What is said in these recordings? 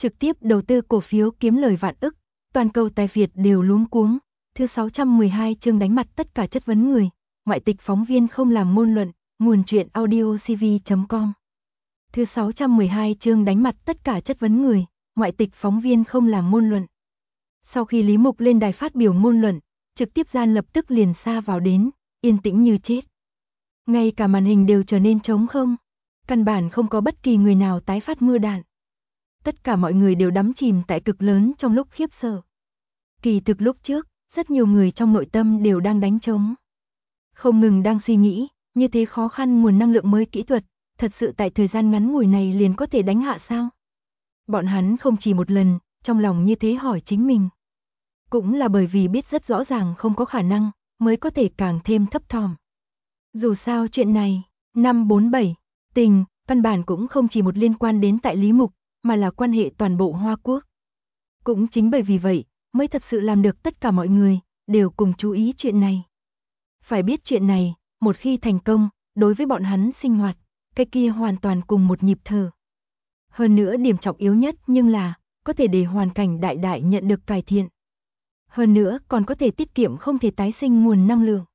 trực tiếp đầu tư cổ phiếu kiếm lời vạn ức, toàn cầu tài Việt đều luống cuống. Thứ 612 chương đánh mặt tất cả chất vấn người, ngoại tịch phóng viên không làm ngôn luận, nguồn truyện audio cv.com. Thứ 612 chương đánh mặt tất cả chất vấn người, ngoại tịch phóng viên không làm ngôn luận. Sau khi Lý Mục lên đài phát biểu ngôn luận, trực tiếp gian lập tức liền sa vào đến, yên tĩnh như chết. Ngay cả màn hình đều trở nên trống không, căn bản không có bất kỳ người nào tái phát mưa đạn. Tất cả mọi người đều đắm chìm tại cực lớn trong lúc khiếp sợ. Kỳ thực lúc trước, rất nhiều người trong nội tâm đều đang đánh trống. Không ngừng đang suy nghĩ, như thế khó khăn nguồn năng lượng mới kỹ thuật, thật sự tại thời gian ngắn ngủi này liền có thể đánh hạ sao? Bọn hắn không chỉ một lần, trong lòng như thế hỏi chính mình. Cũng là bởi vì biết rất rõ ràng không có khả năng, mới có thể càng thêm thấp thỏm. Dù sao chuyện này, 547, tình, căn bản cũng không chỉ một liên quan đến tại Lý Mục, mà là quan hệ toàn bộ Hoa Quốc. Cũng chính bởi vì vậy, mới thật sự làm được tất cả mọi người, đều cùng chú ý chuyện này. Phải biết chuyện này, một khi thành công, đối với bọn hắn sinh hoạt, cái kia hoàn toàn cùng một nhịp thở. Hơn nữa điểm trọng yếu nhất nhưng là, có thể để hoàn cảnh đại đại nhận được cải thiện. Hơn nữa còn có thể tiết kiệm không thể tái sinh nguồn năng lượng.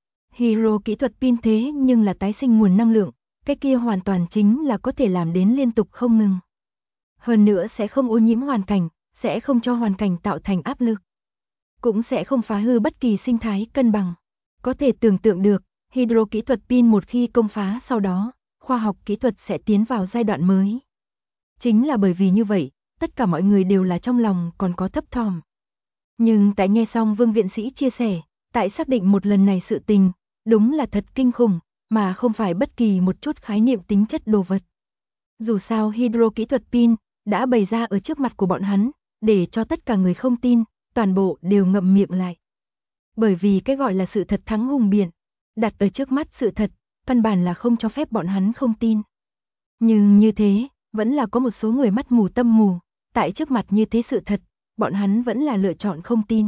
Hydro kỹ thuật pin thế nhưng là tái sinh nguồn năng lượng, cái kia hoàn toàn chính là có thể làm đến liên tục không ngừng. Hơn nữa sẽ không ô nhiễm hoàn cảnh, sẽ không cho hoàn cảnh tạo thành áp lực. Cũng sẽ không phá hư bất kỳ sinh thái cân bằng. Có thể tưởng tượng được, hydro kỹ thuật pin một khi công phá sau đó, khoa học kỹ thuật sẽ tiến vào giai đoạn mới. Chính là bởi vì như vậy, tất cả mọi người đều là trong lòng còn có thấp thỏm. Nhưng tại nghe xong Vương Viện Sĩ chia sẻ, tại xác định một lần này sự tình, đúng là thật kinh khủng, mà không phải bất kỳ một chút khái niệm tính chất đồ vật. Dù sao hydro kỹ thuật pin đã bày ra ở trước mặt của bọn hắn, để cho tất cả người không tin, toàn bộ đều ngậm miệng lại. Bởi vì cái gọi là sự thật thắng hùng biện, đặt ở trước mắt sự thật, căn bản là không cho phép bọn hắn không tin. Nhưng như thế, vẫn là có một số người mắt mù tâm mù, tại trước mặt như thế sự thật, bọn hắn vẫn là lựa chọn không tin.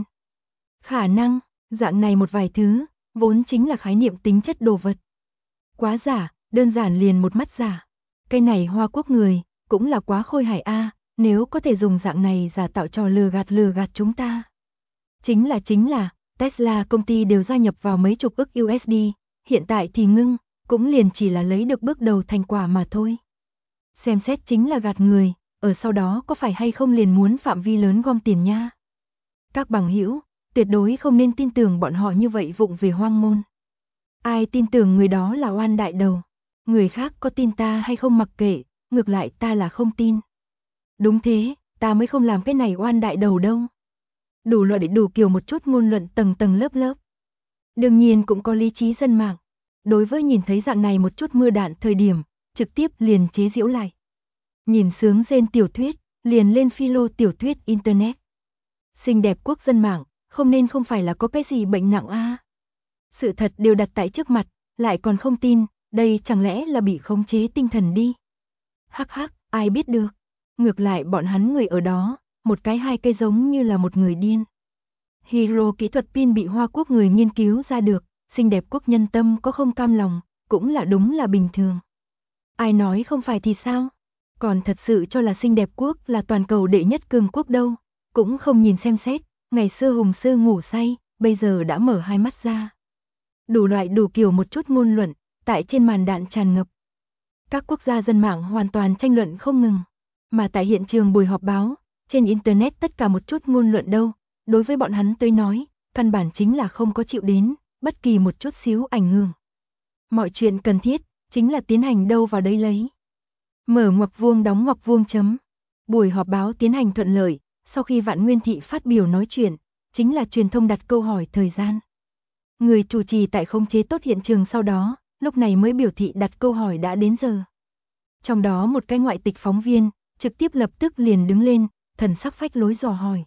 Khả năng, dạng này một vài thứ, vốn chính là khái niệm tính chất đồ vật. Quá giả, đơn giản liền một mắt giả. Cái này Hoa Quốc người, cũng là quá khôi hài a, nếu có thể dùng dạng này giả tạo trò lừa gạt chúng ta. Chính là, Tesla công ty đều gia nhập vào mấy chục ức USD, hiện tại thì ngưng, cũng liền chỉ là lấy được bước đầu thành quả mà thôi. Xem xét chính là gạt người, ở sau đó có phải hay không liền muốn phạm vi lớn gom tiền nha. Các bằng hữu, tuyệt đối không nên tin tưởng bọn họ như vậy vụng về hoang môn. Ai tin tưởng người đó là oan đại đầu, người khác có tin ta hay không mặc kệ, ngược lại ta là không tin. Đúng thế, ta mới không làm cái này oan đại đầu đâu. Đủ loại để đủ kiểu một chút ngôn luận tầng tầng lớp lớp. Đương nhiên cũng có lý trí dân mạng. Đối với nhìn thấy dạng này một chút mưa đạn thời điểm, trực tiếp liền chế giễu lại. Nhìn sướng rên tiểu thuyết, liền lên philo tiểu thuyết internet. Xinh đẹp quốc dân mạng, không phải là có cái gì bệnh nặng a. Sự thật đều đặt tại trước mặt, lại còn không tin, đây chẳng lẽ là bị khống chế tinh thần đi. Hắc hắc, ai biết được. Ngược lại bọn hắn người ở đó, một cái hai cái giống như là một người điên. Hydro kỹ thuật pin bị Hoa Quốc người nghiên cứu ra được, xinh đẹp quốc nhân tâm có không cam lòng, cũng là đúng là bình thường. Ai nói không phải thì sao? Còn thật sự cho là xinh đẹp quốc là toàn cầu đệ nhất cường quốc đâu, cũng không nhìn xem xét, ngày xưa hùng sư ngủ say, bây giờ đã mở hai mắt ra. Đủ loại đủ kiểu một chút ngôn luận, tại trên màn đạn tràn ngập. Các quốc gia dân mạng hoàn toàn tranh luận không ngừng, mà tại hiện trường buổi họp báo, trên internet tất cả một chút ngôn luận đâu, đối với bọn hắn tới nói, căn bản chính là không có chịu đến bất kỳ một chút xíu ảnh hưởng. Mọi chuyện cần thiết chính là tiến hành đâu vào đấy lấy. Mở ngoặc vuông đóng ngoặc vuông chấm. Buổi họp báo tiến hành thuận lợi, sau khi Vạn Nguyên Thị phát biểu nói chuyện, chính là truyền thông đặt câu hỏi thời gian. Người chủ trì tại khống chế tốt hiện trường sau đó, lúc này mới biểu thị đặt câu hỏi đã đến giờ. Trong đó một cái ngoại tịch phóng viên, trực tiếp lập tức liền đứng lên, thần sắc phách lối dò hỏi.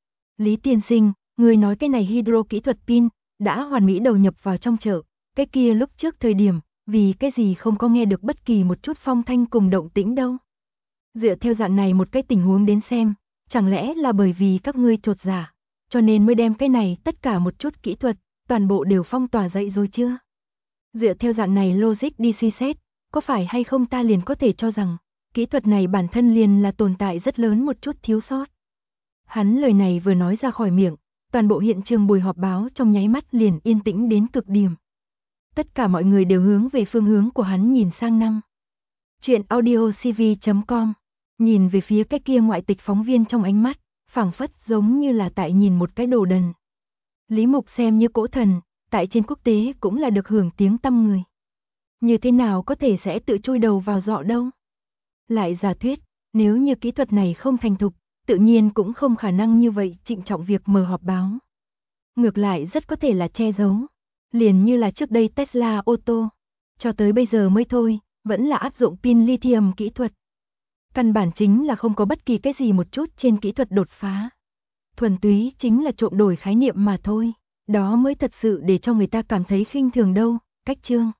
Lý tiên sinh, người nói cái này hydro kỹ thuật pin, đã hoàn mỹ đầu nhập vào trong chợ, cái kia lúc trước thời điểm, vì cái gì không có nghe được bất kỳ một chút phong thanh cùng động tĩnh đâu. Dựa theo dạng này một cái tình huống đến xem, chẳng lẽ là bởi vì các ngươi chột dạ, cho nên mới đem cái này tất cả một chút kỹ thuật, toàn bộ đều phong tỏa dậy rồi chưa? Dựa theo dạng này logic đi suy xét, có phải hay không ta liền có thể cho rằng, Kỹ thuật này bản thân liền là tồn tại rất lớn một chút thiếu sót. Hắn lời này vừa nói ra khỏi miệng, toàn bộ hiện trường buổi họp báo trong nháy mắt liền yên tĩnh đến cực điểm. Tất cả mọi người đều hướng về phương hướng của hắn nhìn sang năm. Chuyện audiocv.com, nhìn về phía cái kia ngoại tịch phóng viên trong ánh mắt, phảng phất giống như là tại nhìn một cái đồ đần. Lý Mục xem như cỗ thần, tại trên quốc tế cũng là được hưởng tiếng tăm người. Như thế nào có thể sẽ tự chui đầu vào giọ đâu? Lại giả thuyết, nếu như kỹ thuật này không thành thục, tự nhiên cũng không khả năng như vậy trịnh trọng việc mở họp báo. Ngược lại rất có thể là che giấu. Liền như là trước đây Tesla ô tô, cho tới bây giờ mới thôi, vẫn là áp dụng pin lithium kỹ thuật. Căn bản chính là không có bất kỳ cái gì một chút trên kỹ thuật đột phá. Thuần túy chính là trộm đổi khái niệm mà thôi. Đó mới thật sự để cho người ta cảm thấy khinh thường đâu, cách chương.